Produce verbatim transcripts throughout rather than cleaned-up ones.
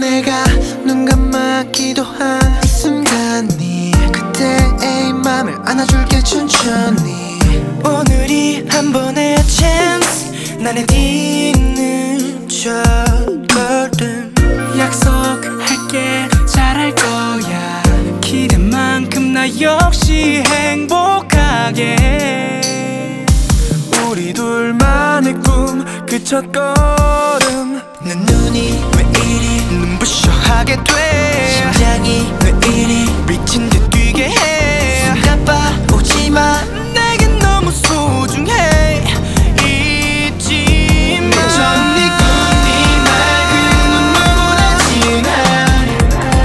내가 눈 감아 기도한 이 순간이 그때의 맘을 안아줄게 천천히. 오늘이 한 번의 chance, 나는 있는 첫걸음. 약속할게 잘할 거야. 기대만큼 나 역시 행복하게 해. 우리 둘만의 꿈 그 첫걸음. 내 눈이 왜 이리 눈부셔하게 돼. 심장이 왜 이리 미친 듯 뛰게 해. 나빠오지만 내겐 너무 소중해. 잊지 마. 전 네 꿈, 네 말, 그 눈물보다 진한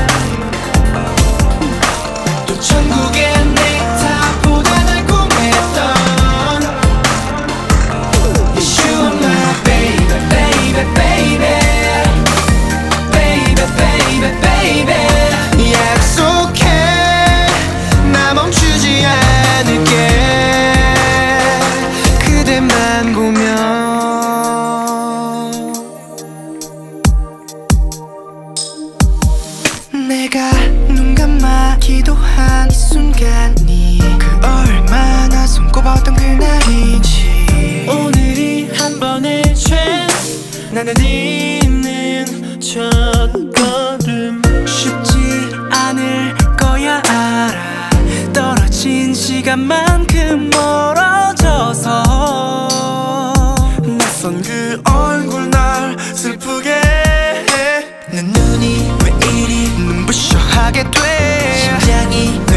또 천국의 넥타보다 날 꿈했던 Yes, you are my baby, baby, baby, baby, baby, baby. 약속해 나 멈추지 않을게 그대만 보면. 내가 눈 감아 기도한 이 순간이 그 얼마나 손꼽았던 그날인지. 오늘이 한 번의 chance, 나는 있는 첫걸음. 쉽지 않을 거야 알아. 떨어진 시간만큼 멀어져서 낯선 그 얼굴 날 슬프게 해. 내 눈이 왜 이리 눈부셔하게 돼. 심장이